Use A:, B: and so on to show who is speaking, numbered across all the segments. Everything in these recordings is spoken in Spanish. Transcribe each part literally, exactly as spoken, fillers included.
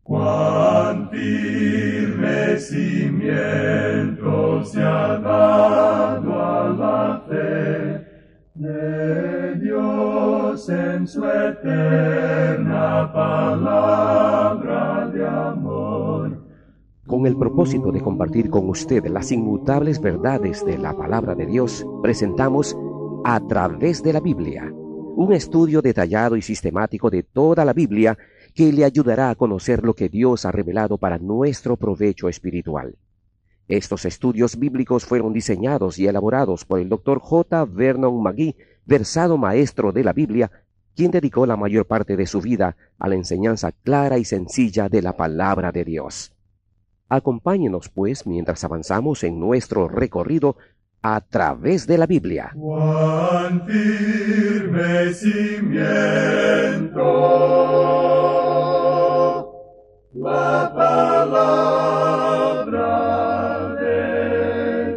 A: Cuán firme cimiento se ha dado a la fe de Dios en su eterna palabra de amor.
B: Con el propósito de compartir con usted las inmutables verdades de la palabra de Dios, presentamos A Través de la Biblia, un estudio detallado y sistemático de toda la Biblia que le ayudará a conocer lo que Dios ha revelado para nuestro provecho espiritual. Estos estudios bíblicos fueron diseñados y elaborados por el doctor J. Vernon McGee, versado maestro de la Biblia, quien dedicó la mayor parte de su vida a la enseñanza clara y sencilla de la palabra de Dios. Acompáñenos, pues, mientras avanzamos en nuestro recorrido a través de la Biblia.
A: Cuán firme cimiento la palabra de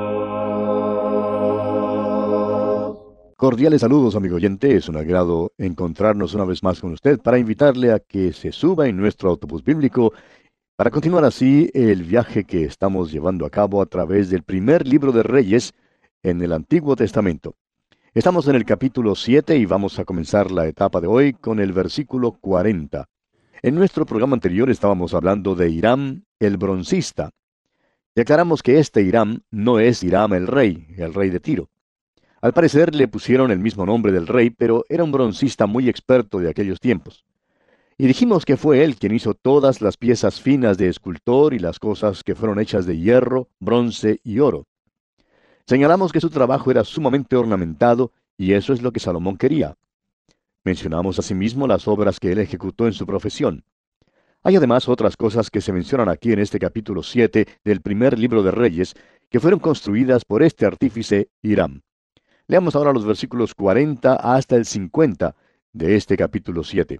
A: Dios.
C: Cordiales saludos, amigo oyente. Es un agrado encontrarnos una vez más con usted para invitarle a que se suba en nuestro autobús bíblico para continuar así el viaje que estamos llevando a cabo a través del primer libro de Reyes en el Antiguo Testamento. Estamos en el capítulo siete y vamos a comenzar la etapa de hoy con el versículo cuarenta. En nuestro programa anterior estábamos hablando de Hiram, el broncista. Declaramos que este Hiram no es Hiram el rey, el rey de Tiro. Al parecer le pusieron el mismo nombre del rey, pero era un broncista muy experto de aquellos tiempos. Y dijimos que fue él quien hizo todas las piezas finas de escultor y las cosas que fueron hechas de hierro, bronce y oro. Señalamos que su trabajo era sumamente ornamentado, y eso es lo que Salomón quería. Mencionamos asimismo las obras que él ejecutó en su profesión. Hay además otras cosas que se mencionan aquí en este capítulo siete del primer libro de Reyes, que fueron construidas por este artífice Hiram. Leamos ahora los versículos cuarenta hasta el cincuenta de este capítulo siete.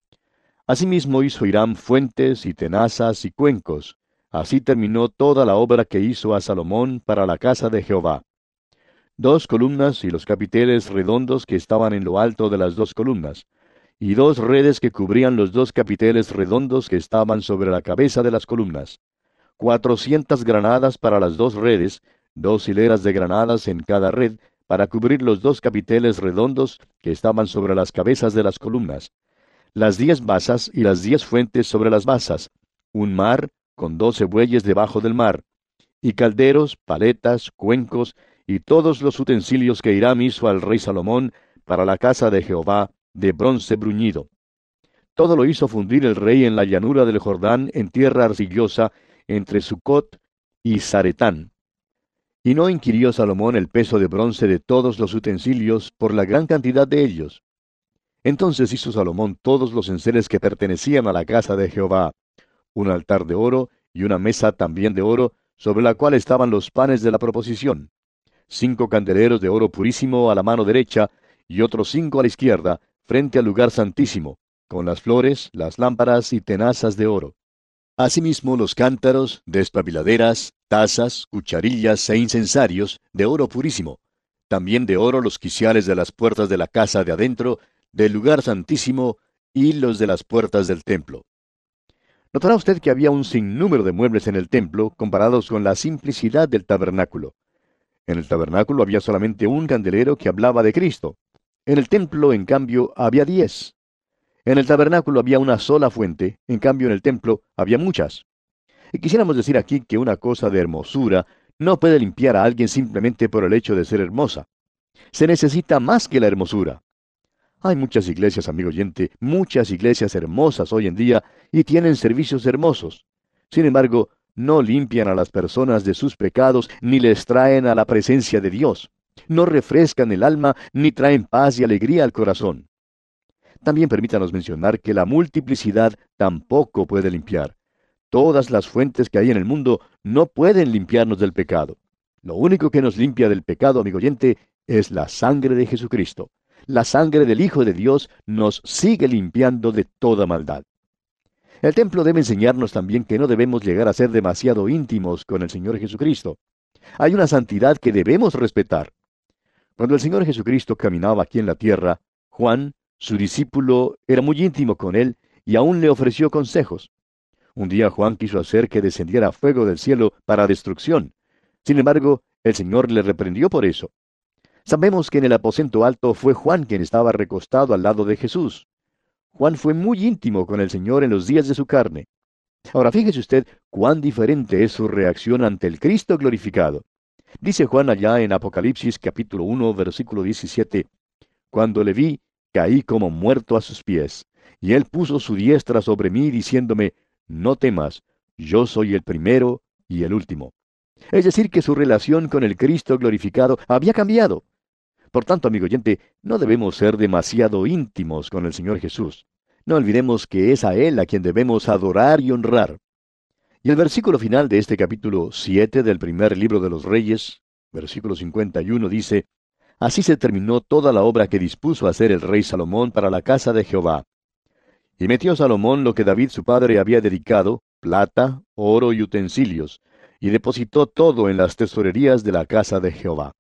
C: Asimismo hizo Hiram fuentes y tenazas y cuencos. Así terminó toda la obra que hizo a Salomón para la casa de Jehová. Dos columnas y los capiteles redondos que estaban en lo alto de las dos columnas, y dos redes que cubrían los dos capiteles redondos que estaban sobre la cabeza de las columnas. Cuatrocientas granadas para las dos redes, dos hileras de granadas en cada red, para cubrir los dos capiteles redondos que estaban sobre las cabezas de las columnas. Las diez basas y las diez fuentes sobre las basas, un mar con doce bueyes debajo del mar, y calderos, paletas, cuencos, y todos los utensilios que Hiram hizo al rey Salomón para la casa de Jehová, de bronce bruñido. Todo lo hizo fundir el rey en la llanura del Jordán, en tierra arcillosa, entre Sucot y Zaretán. Y no inquirió Salomón el peso de bronce de todos los utensilios, por la gran cantidad de ellos. Entonces hizo Salomón todos los enseres que pertenecían a la casa de Jehová, un altar de oro y una mesa también de oro, sobre la cual estaban los panes de la proposición, cinco candeleros de oro purísimo a la mano derecha, y otros cinco a la izquierda, frente al lugar santísimo, con las flores, las lámparas y tenazas de oro. Asimismo los cántaros, despabiladeras, tazas, cucharillas e incensarios, de oro purísimo, también de oro los quiciales de las puertas de la casa de adentro, del lugar santísimo, y los de las puertas del templo. Notará usted que había un sinnúmero de muebles en el templo comparados con la simplicidad del tabernáculo. En el tabernáculo había solamente un candelero que hablaba de Cristo. En el templo, en cambio, había diez. En el tabernáculo había una sola fuente, en cambio en el templo había muchas. Y quisiéramos decir aquí que una cosa de hermosura no puede limpiar a alguien simplemente por el hecho de ser hermosa. Se necesita más que la hermosura. Hay muchas iglesias, amigo oyente, muchas iglesias hermosas hoy en día y tienen servicios hermosos. Sin embargo, no limpian a las personas de sus pecados ni les traen a la presencia de Dios. No refrescan el alma ni traen paz y alegría al corazón. También permítanos mencionar que la multiplicidad tampoco puede limpiar. Todas las fuentes que hay en el mundo no pueden limpiarnos del pecado. Lo único que nos limpia del pecado, amigo oyente, es la sangre de Jesucristo. La sangre del Hijo de Dios nos sigue limpiando de toda maldad. El templo debe enseñarnos también que no debemos llegar a ser demasiado íntimos con el Señor Jesucristo. Hay una santidad que debemos respetar. Cuando el Señor Jesucristo caminaba aquí en la tierra, Juan, su discípulo, era muy íntimo con él y aún le ofreció consejos. Un día Juan quiso hacer que descendiera fuego del cielo para destrucción. Sin embargo, el Señor le reprendió por eso. Sabemos que en el aposento alto fue Juan quien estaba recostado al lado de Jesús. Juan fue muy íntimo con el Señor en los días de su carne. Ahora fíjese usted cuán diferente es su reacción ante el Cristo glorificado. Dice Juan allá en Apocalipsis capítulo uno, versículo diecisiete, «Cuando le vi, caí como muerto a sus pies, y él puso su diestra sobre mí, diciéndome, no temas, yo soy el primero y el último». Es decir, que su relación con el Cristo glorificado había cambiado. Por tanto, amigo oyente, no debemos ser demasiado íntimos con el Señor Jesús. No olvidemos que es a Él a quien debemos adorar y honrar. Y el versículo final de este capítulo siete del primer libro de los Reyes, versículo cincuenta y uno, dice, «Así se terminó toda la obra que dispuso hacer el rey Salomón para la casa de Jehová. Y metió Salomón lo que David su padre había dedicado, plata, oro y utensilios, y depositó todo en las tesorerías de la casa de Jehová».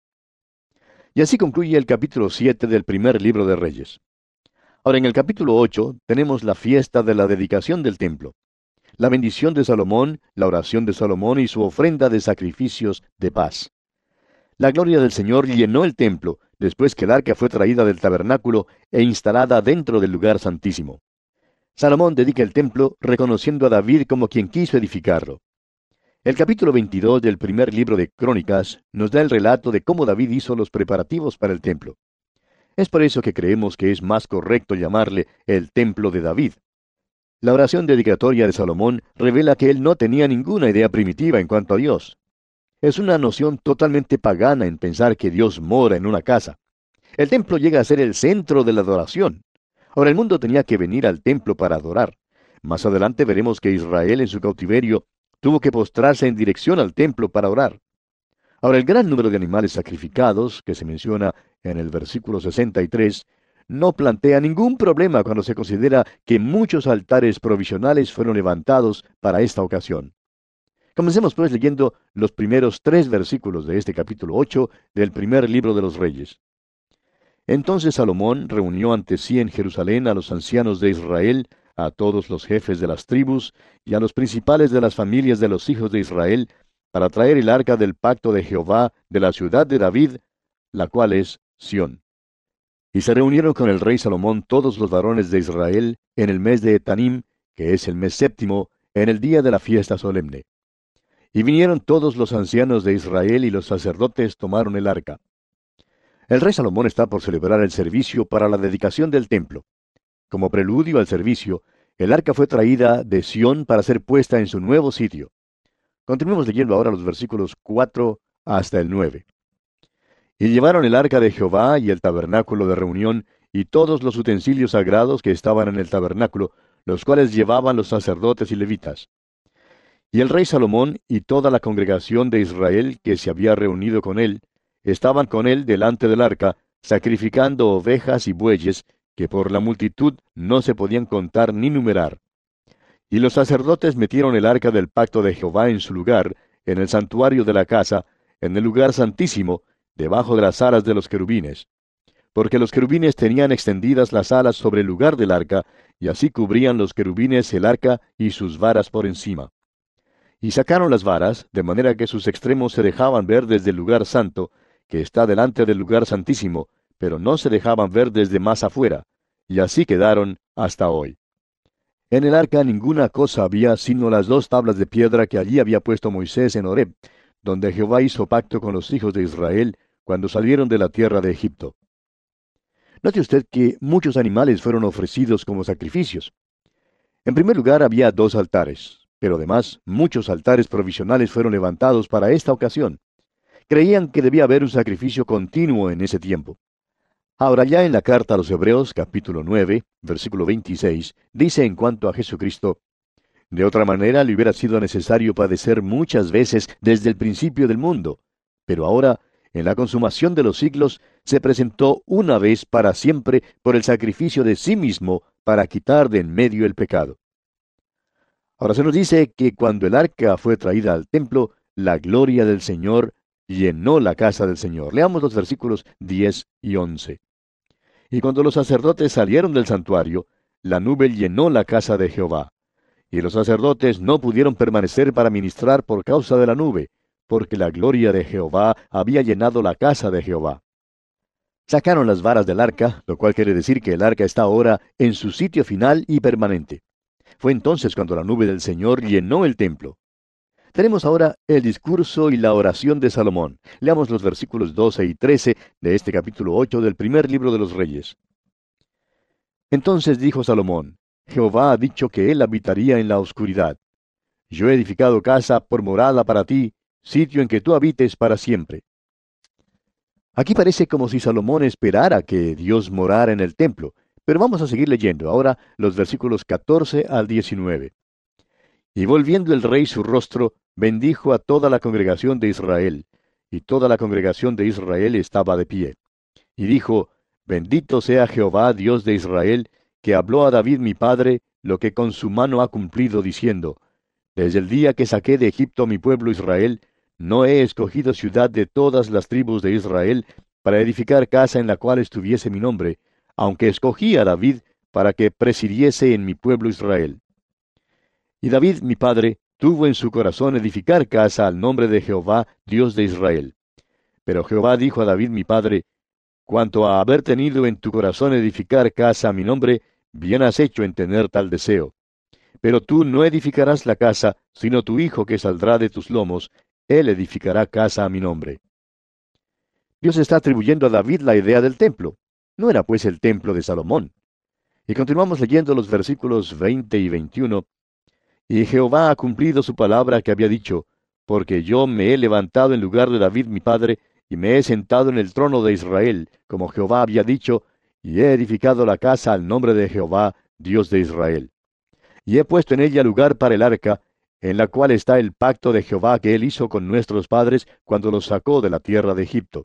C: Y así concluye el capítulo siete del primer libro de Reyes. Ahora, en el capítulo ocho tenemos la fiesta de la dedicación del templo, la bendición de Salomón, la oración de Salomón y su ofrenda de sacrificios de paz. La gloria del Señor llenó el templo, después que el arca fue traída del tabernáculo e instalada dentro del lugar santísimo. Salomón dedica el templo reconociendo a David como quien quiso edificarlo. El capítulo veintidós del primer libro de Crónicas nos da el relato de cómo David hizo los preparativos para el templo. Es por eso que creemos que es más correcto llamarle el templo de David. La oración dedicatoria de Salomón revela que él no tenía ninguna idea primitiva en cuanto a Dios. Es una noción totalmente pagana en pensar que Dios mora en una casa. El templo llega a ser el centro de la adoración. Ahora el mundo tenía que venir al templo para adorar. Más adelante veremos que Israel en su cautiverio tuvo que postrarse en dirección al templo para orar. Ahora, el gran número de animales sacrificados, que se menciona en el versículo sesenta y tres, no plantea ningún problema cuando se considera que muchos altares provisionales fueron levantados para esta ocasión. Comencemos pues leyendo los primeros tres versículos de este capítulo ocho del primer libro de los Reyes. Entonces Salomón reunió ante sí en Jerusalén a los ancianos de Israel, a todos los jefes de las tribus y a los principales de las familias de los hijos de Israel, para traer el arca del pacto de Jehová de la ciudad de David, la cual es Sión. Y se reunieron con el rey Salomón todos los varones de Israel en el mes de Etanim, que es el mes séptimo, en el día de la fiesta solemne. Y vinieron todos los ancianos de Israel y los sacerdotes tomaron el arca. El rey Salomón está por celebrar el servicio para la dedicación del templo. Como preludio al servicio, el arca fue traída de Sión para ser puesta en su nuevo sitio. Continuemos leyendo ahora los versículos cuatro hasta el nueve. Y llevaron el arca de Jehová y el tabernáculo de reunión y todos los utensilios sagrados que estaban en el tabernáculo, los cuales llevaban los sacerdotes y levitas. Y el rey Salomón y toda la congregación de Israel que se había reunido con él, estaban con él delante del arca, sacrificando ovejas y bueyes, que por la multitud no se podían contar ni numerar. Y los sacerdotes metieron el arca del pacto de Jehová en su lugar, en el santuario de la casa, en el lugar santísimo, debajo de las alas de los querubines. Porque los querubines tenían extendidas las alas sobre el lugar del arca, y así cubrían los querubines el arca y sus varas por encima. Y sacaron las varas, de manera que sus extremos se dejaban ver desde el lugar santo, que está delante del lugar santísimo, pero no se dejaban ver desde más afuera, y así quedaron hasta hoy. En el arca ninguna cosa había sino las dos tablas de piedra que allí había puesto Moisés en Horeb, donde Jehová hizo pacto con los hijos de Israel cuando salieron de la tierra de Egipto. Note usted que muchos animales fueron ofrecidos como sacrificios. En primer lugar había dos altares, pero además muchos altares provisionales fueron levantados para esta ocasión. Creían que debía haber un sacrificio continuo en ese tiempo. Ahora ya en la carta a los Hebreos, capítulo nueve, versículo veintiséis, dice en cuanto a Jesucristo, «De otra manera le hubiera sido necesario padecer muchas veces desde el principio del mundo, pero ahora, en la consumación de los siglos, se presentó una vez para siempre por el sacrificio de sí mismo para quitar de en medio el pecado». Ahora se nos dice que cuando el arca fue traída al templo, la gloria del Señor llenó la casa del Señor. Leamos los versículos diez y once. Y cuando los sacerdotes salieron del santuario, la nube llenó la casa de Jehová. Y los sacerdotes no pudieron permanecer para ministrar por causa de la nube, porque la gloria de Jehová había llenado la casa de Jehová. Sacaron las varas del arca, lo cual quiere decir que el arca está ahora en su sitio final y permanente. Fue entonces cuando la nube del Señor llenó el templo. Tenemos ahora el discurso y la oración de Salomón. Leamos los versículos doce y trece de este capítulo ocho del primer libro de los Reyes. Entonces dijo Salomón: Jehová ha dicho que él habitaría en la oscuridad. Yo he edificado casa por morada para ti, sitio en que tú habites para siempre. Aquí parece como si Salomón esperara que Dios morara en el templo, pero vamos a seguir leyendo ahora los versículos catorce al diecinueve. Y volviendo el rey su rostro, bendijo a toda la congregación de Israel, y toda la congregación de Israel estaba de pie. Y dijo: Bendito sea Jehová, Dios de Israel, que habló a David mi padre lo que con su mano ha cumplido, diciendo: Desde el día que saqué de Egipto a mi pueblo Israel, no he escogido ciudad de todas las tribus de Israel para edificar casa en la cual estuviese mi nombre, aunque escogí a David para que presidiese en mi pueblo Israel. Y David mi padre tuvo en su corazón edificar casa al nombre de Jehová, Dios de Israel. Pero Jehová dijo a David mi padre: Cuanto a haber tenido en tu corazón edificar casa a mi nombre, bien has hecho en tener tal deseo. Pero tú no edificarás la casa, sino tu hijo que saldrá de tus lomos, él edificará casa a mi nombre. Dios está atribuyendo a David la idea del templo. No era pues el templo de Salomón. Y continuamos leyendo los versículos veinte y veintiuno. Y Jehová ha cumplido su palabra que había dicho, porque yo me he levantado en lugar de David mi padre, y me he sentado en el trono de Israel, como Jehová había dicho, y he edificado la casa al nombre de Jehová, Dios de Israel. Y he puesto en ella lugar para el arca, en la cual está el pacto de Jehová que él hizo con nuestros padres cuando los sacó de la tierra de Egipto.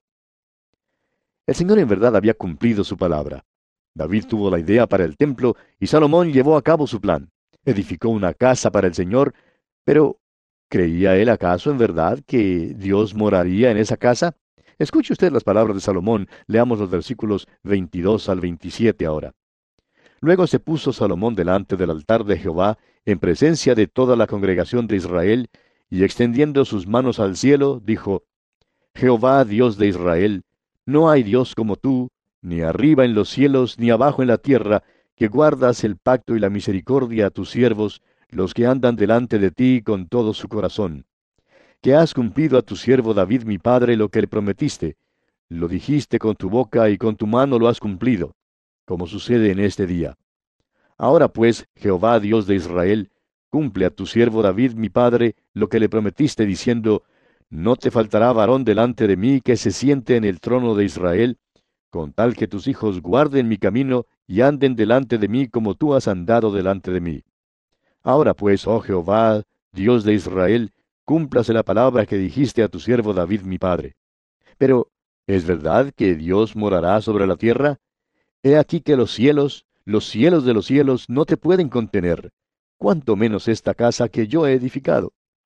C: El Señor en verdad había cumplido su palabra. David tuvo la idea para el templo, y Salomón llevó a cabo su plan. Edificó una casa para el Señor, pero ¿creía él acaso en verdad que Dios moraría en esa casa? Escuche usted las palabras de Salomón. Leamos los versículos veintidós al veintisiete ahora. Luego se puso Salomón delante del altar de Jehová, en presencia de toda la congregación de Israel, y extendiendo sus manos al cielo, dijo: Jehová, Dios de Israel, no hay Dios como tú, ni arriba en los cielos, ni abajo en la tierra, que guardas el pacto y la misericordia a tus siervos, los que andan delante de ti con todo su corazón. Que has cumplido a tu siervo David mi padre lo que le prometiste, lo dijiste con tu boca y con tu mano lo has cumplido, como sucede en este día. Ahora pues, Jehová Dios de Israel, cumple a tu siervo David mi padre lo que le prometiste, diciendo: No te faltará varón delante de mí que se siente en el trono de Israel, con tal que tus hijos guarden mi camino y anden delante de mí como tú has andado delante de mí. Ahora pues, oh Jehová, Dios de Israel, cúmplase la palabra que dijiste a tu siervo David mi padre. Pero, ¿es verdad que Dios morará sobre la tierra? He aquí que los cielos, los cielos de los cielos, no te pueden contener, cuanto menos esta casa que yo he edificado.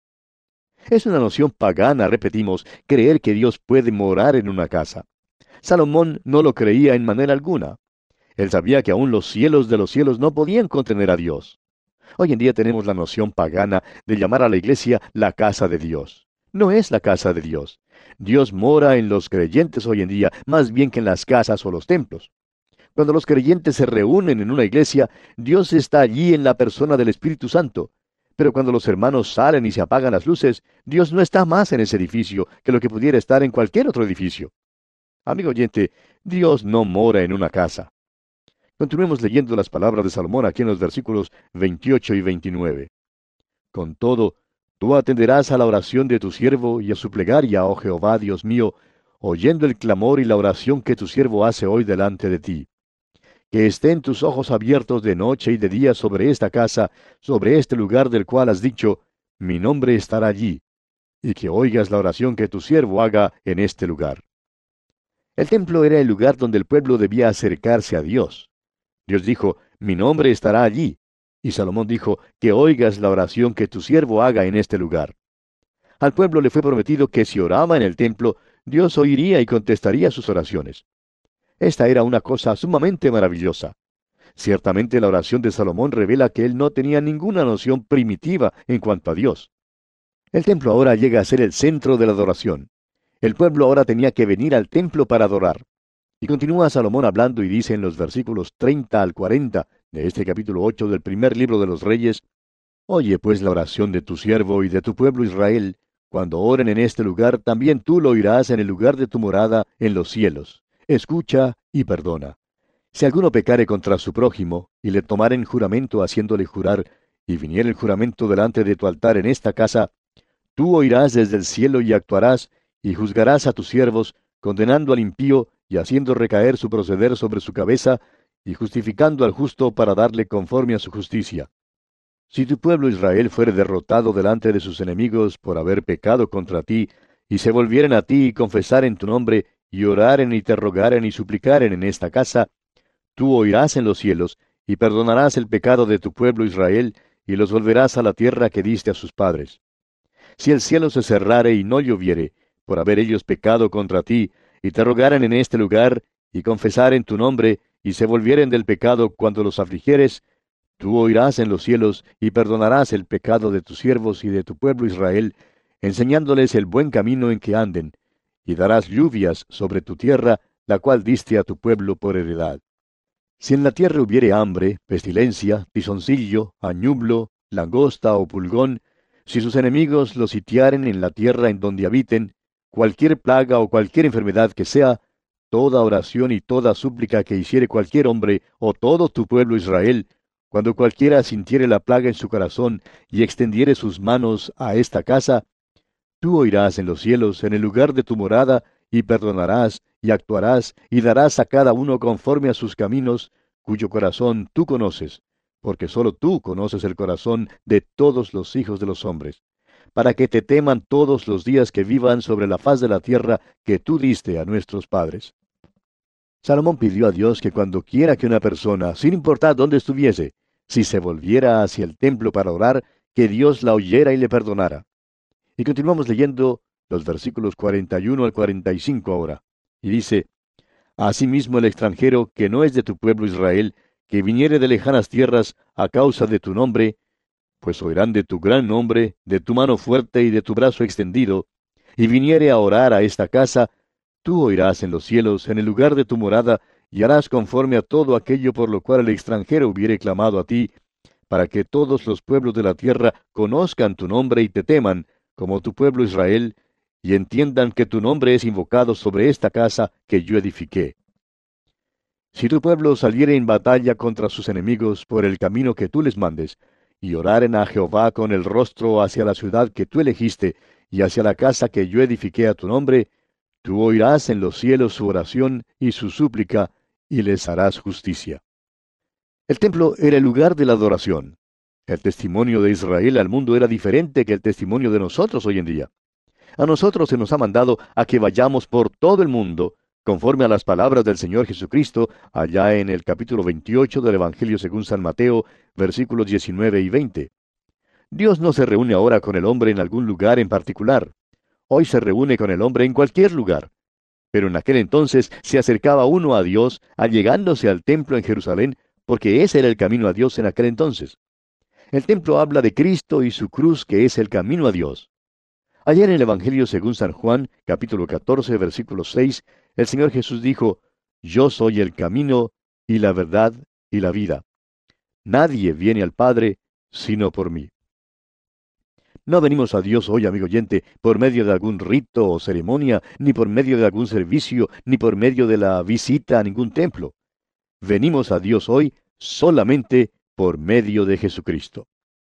C: Es una noción pagana, repetimos, creer que Dios puede morar en una casa. Salomón no lo creía en manera alguna. Él sabía que aún los cielos de los cielos no podían contener a Dios. Hoy en día tenemos la noción pagana de llamar a la iglesia la casa de Dios. No es la casa de Dios. Dios mora en los creyentes hoy en día, más bien que en las casas o los templos. Cuando los creyentes se reúnen en una iglesia, Dios está allí en la persona del Espíritu Santo. Pero cuando los hermanos salen y se apagan las luces, Dios no está más en ese edificio que lo que pudiera estar en cualquier otro edificio. Amigo oyente, Dios no mora en una casa. Continuemos leyendo las palabras de Salomón aquí en los versículos veintiocho y veintinueve. Con todo, tú atenderás a la oración de tu siervo y a su plegaria, oh Jehová, Dios mío, oyendo el clamor y la oración que tu siervo hace hoy delante de ti. Que estén tus ojos abiertos de noche y de día sobre esta casa, sobre este lugar del cual has dicho, mi nombre estará allí, y que oigas la oración que tu siervo haga en este lugar. El templo era el lugar donde el pueblo debía acercarse a Dios. Dios dijo, mi nombre estará allí. Y Salomón dijo, que oigas la oración que tu siervo haga en este lugar. Al pueblo le fue prometido que si oraba en el templo, Dios oiría y contestaría sus oraciones. Esta era una cosa sumamente maravillosa. Ciertamente la oración de Salomón revela que él no tenía ninguna noción primitiva en cuanto a Dios. El templo ahora llega a ser el centro de la adoración. El pueblo ahora tenía que venir al templo para adorar. Y continúa Salomón hablando y dice en los versículos treinta al cuarenta de este capítulo ocho del primer libro de los Reyes: Oye pues la oración de tu siervo y de tu pueblo Israel. Cuando oren en este lugar, también tú lo oirás en el lugar de tu morada en los cielos. Escucha y perdona. Si alguno pecare contra su prójimo, y le tomaren juramento haciéndole jurar, y viniere el juramento delante de tu altar en esta casa, tú oirás desde el cielo y actuarás, y juzgarás a tus siervos, condenando al impío, y haciendo recaer su proceder sobre su cabeza, y justificando al justo para darle conforme a su justicia. Si tu pueblo Israel fuere derrotado delante de sus enemigos por haber pecado contra ti, y se volvieren a ti y confesaren tu nombre, y oraren y te rogaren y suplicaren en esta casa, tú oirás en los cielos, y perdonarás el pecado de tu pueblo Israel, y los volverás a la tierra que diste a sus padres. Si el cielo se cerrare y no lloviere, por haber ellos pecado contra ti, y te rogaren en este lugar, y confesaren tu nombre, y se volvieren del pecado cuando los afligieres, tú oirás en los cielos, y perdonarás el pecado de tus siervos y de tu pueblo Israel, enseñándoles el buen camino en que anden, y darás lluvias sobre tu tierra, la cual diste a tu pueblo por heredad. Si en la tierra hubiere hambre, pestilencia, tizoncillo, añublo, langosta o pulgón, si sus enemigos los sitiaren en la tierra en donde habiten, cualquier plaga o cualquier enfermedad que sea, toda oración y toda súplica que hiciere cualquier hombre o todo tu pueblo Israel, cuando cualquiera sintiere la plaga en su corazón y extendiere sus manos a esta casa, tú oirás en los cielos, en el lugar de tu morada, y perdonarás, y actuarás, y darás a cada uno conforme a sus caminos, cuyo corazón tú conoces, porque sólo tú conoces el corazón de todos los hijos de los hombres, para que te teman todos los días que vivan sobre la faz de la tierra que tú diste a nuestros padres. Salomón pidió a Dios que cuando quiera que una persona, sin importar dónde estuviese, si se volviera hacia el templo para orar, que Dios la oyera y le perdonara. Y continuamos leyendo los versículos cuarenta y uno al cuarenta y cinco ahora. Y dice: Asimismo el extranjero que no es de tu pueblo Israel, que viniere de lejanas tierras a causa de tu nombre, pues oirán de tu gran nombre, de tu mano fuerte y de tu brazo extendido, y viniere a orar a esta casa, tú oirás en los cielos, en el lugar de tu morada, y harás conforme a todo aquello por lo cual el extranjero hubiere clamado a ti, para que todos los pueblos de la tierra conozcan tu nombre y te teman, como tu pueblo Israel, y entiendan que tu nombre es invocado sobre esta casa que yo edifiqué. Si tu pueblo saliere en batalla contra sus enemigos por el camino que tú les mandes, y oraren a Jehová con el rostro hacia la ciudad que tú elegiste, y hacia la casa que yo edifiqué a tu nombre, tú oirás en los cielos su oración y su súplica, y les harás justicia. El templo era el lugar de la adoración. El testimonio de Israel al mundo era diferente que el testimonio de nosotros hoy en día. A nosotros se nos ha mandado a que vayamos por todo el mundo, conforme a las palabras del Señor Jesucristo, allá en el capítulo veintiocho del Evangelio según San Mateo, versículos diecinueve y veinte. Dios no se reúne ahora con el hombre en algún lugar en particular. Hoy se reúne con el hombre en cualquier lugar. Pero en aquel entonces se acercaba uno a Dios, allegándose al templo en Jerusalén, porque ese era el camino a Dios en aquel entonces. El templo habla de Cristo y su cruz, que es el camino a Dios. Ayer en el Evangelio según San Juan, capítulo catorce, versículo seis, el Señor Jesús dijo: Yo soy el camino, y la verdad, y la vida. Nadie viene al Padre, sino por mí. No venimos a Dios hoy, amigo oyente, por medio de algún rito o ceremonia, ni por medio de algún servicio, ni por medio de la visita a ningún templo. Venimos a Dios hoy solamente por medio de Jesucristo.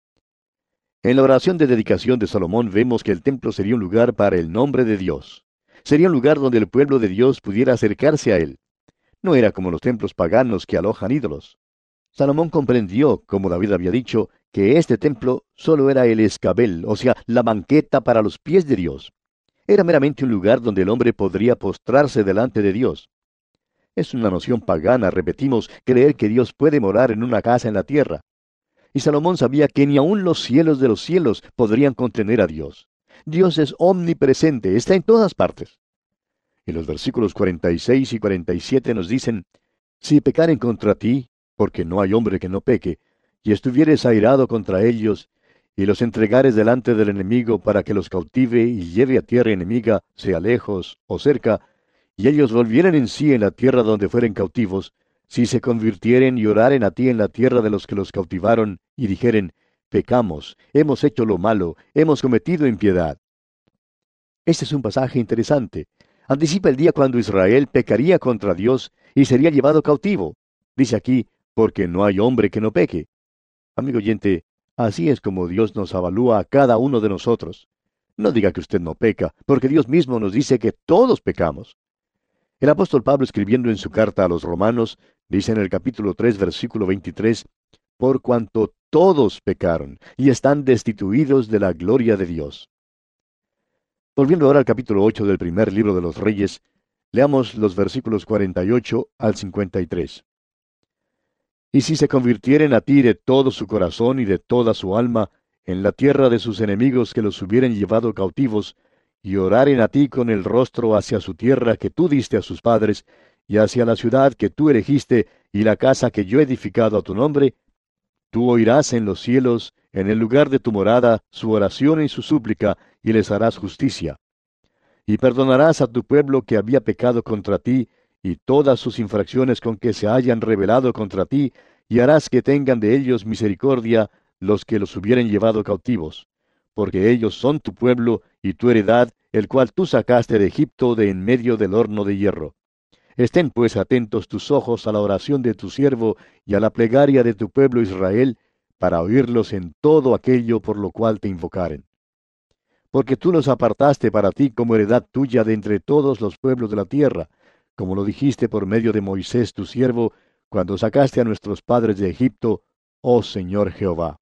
C: En la oración de dedicación de Salomón vemos que el templo sería un lugar para el nombre de Dios. Sería un lugar donde el pueblo de Dios pudiera acercarse a él. No era como los templos paganos que alojan ídolos. Salomón comprendió, como David había dicho, que este templo solo era el escabel, o sea, la banqueta para los pies de Dios. Era meramente un lugar donde el hombre podría postrarse delante de Dios. Es una noción pagana, repetimos, creer que Dios puede morar en una casa en la tierra. Y Salomón sabía que ni aun los cielos de los cielos podrían contener a Dios. Dios es omnipresente, está en todas partes. Y los versículos cuarenta y seis y cuarenta y siete nos dicen: Si pecaren contra ti, porque no hay hombre que no peque, y estuvieres airado contra ellos, y los entregares delante del enemigo para que los cautive y lleve a tierra enemiga, sea lejos o cerca, y ellos volvieren en sí en la tierra donde fueren cautivos, si se convirtieren y oraren a ti en la tierra de los que los cautivaron, y dijeren, pecamos, hemos hecho lo malo, hemos cometido impiedad. Este es un pasaje interesante. Anticipa el día cuando Israel pecaría contra Dios y sería llevado cautivo. Dice aquí, porque no hay hombre que no peque. Amigo oyente, así es como Dios nos avalúa a cada uno de nosotros. No diga que usted no peca, porque Dios mismo nos dice que todos pecamos. El apóstol Pablo, escribiendo en su carta a los romanos, dice en el capítulo tres, versículo veintitrés, por cuanto todos pecaron y están destituidos de la gloria de Dios. Volviendo ahora al capítulo ocho del primer libro de los Reyes, leamos los versículos cuarenta y ocho al cincuenta y tres. Y si se convirtieren a ti de todo su corazón y de toda su alma, en la tierra de sus enemigos que los hubieren llevado cautivos, y oraren a ti con el rostro hacia su tierra que tú diste a sus padres, y hacia la ciudad que tú elegiste, y la casa que yo he edificado a tu nombre, tú oirás en los cielos, en el lugar de tu morada, su oración y su súplica, y les harás justicia. Y perdonarás a tu pueblo que había pecado contra ti, y todas sus infracciones con que se hayan rebelado contra ti, y harás que tengan de ellos misericordia los que los hubieren llevado cautivos. Porque ellos son tu pueblo y tu heredad, el cual tú sacaste de Egipto de en medio del horno de hierro. Estén pues atentos tus ojos a la oración de tu siervo y a la plegaria de tu pueblo Israel, para oírlos en todo aquello por lo cual te invocaren. Porque tú los apartaste para ti como heredad tuya de entre todos los pueblos de la tierra, como lo dijiste por medio de Moisés tu siervo, cuando sacaste a nuestros padres de Egipto, oh Señor Jehová.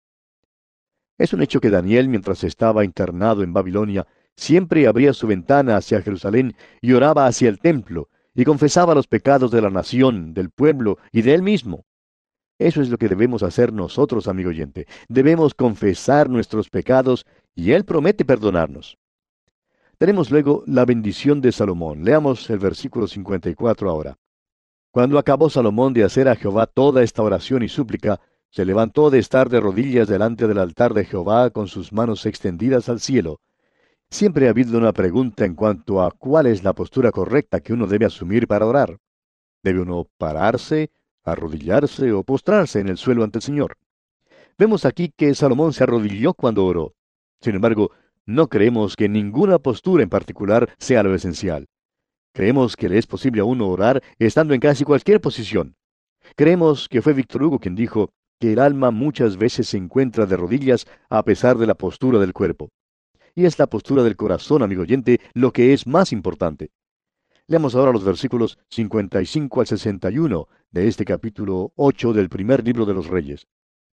C: Es un hecho que Daniel, mientras estaba internado en Babilonia, siempre abría su ventana hacia Jerusalén y oraba hacia el templo, y confesaba los pecados de la nación, del pueblo y de él mismo. Eso es lo que debemos hacer nosotros, amigo oyente. Debemos confesar nuestros pecados, y él promete perdonarnos. Tenemos luego la bendición de Salomón. Leamos el versículo cincuenta y cuatro ahora. Cuando acabó Salomón de hacer a Jehová toda esta oración y súplica, se levantó de estar de rodillas delante del altar de Jehová con sus manos extendidas al cielo. Siempre ha habido una pregunta en cuanto a cuál es la postura correcta que uno debe asumir para orar. ¿Debe uno pararse, arrodillarse o postrarse en el suelo ante el Señor? Vemos aquí que Salomón se arrodilló cuando oró. Sin embargo, no creemos que ninguna postura en particular sea lo esencial. Creemos que le es posible a uno orar estando en casi cualquier posición. Creemos que fue Víctor Hugo quien dijo que el alma muchas veces se encuentra de rodillas a pesar de la postura del cuerpo. Y es la postura del corazón, amigo oyente, lo que es más importante. Leamos ahora los versículos cincuenta y cinco al sesenta y uno de este capítulo ocho del primer libro de los Reyes.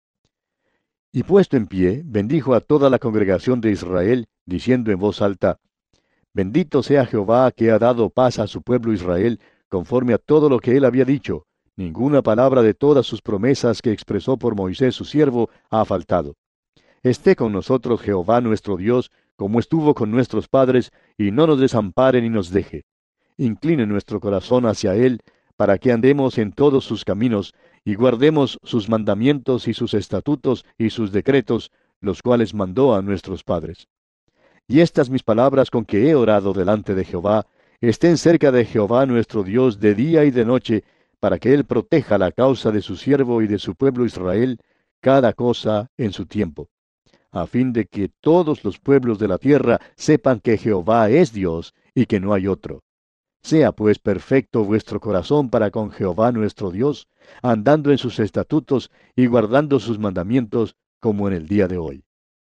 C: Y puesto en pie, bendijo a toda la congregación de Israel, diciendo en voz alta, Bendito sea Jehová que ha dado paz a su pueblo Israel, conforme a todo lo que él había dicho. Ninguna palabra de todas sus promesas que expresó por Moisés su siervo ha faltado. Esté con nosotros Jehová nuestro Dios, como estuvo con nuestros padres, y no nos desampare ni nos deje. Incline nuestro corazón hacia él, para que andemos en todos sus caminos, y guardemos sus mandamientos y sus estatutos y sus decretos, los cuales mandó a nuestros padres. Y estas mis palabras con que he orado delante de Jehová, estén cerca de Jehová nuestro Dios de día y de noche, para que él proteja la causa de su siervo y de su pueblo Israel, cada cosa en su tiempo, a fin de que todos los pueblos de la tierra sepan que Jehová es Dios y que no hay otro. Sea pues perfecto vuestro corazón para con Jehová nuestro Dios, andando en sus estatutos y guardando sus mandamientos, como en el día de hoy.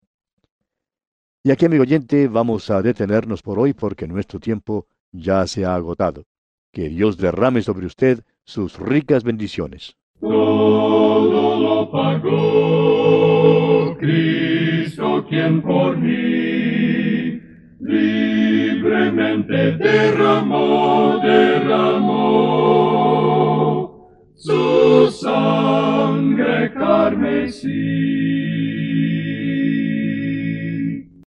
C: Y aquí, amigo oyente, vamos a detenernos por hoy porque nuestro tiempo ya se ha agotado. Que Dios derrame sobre usted sus ricas bendiciones.
A: Todo lo pagó Cristo quien por mí libremente derramó, derramó su sangre carmesí.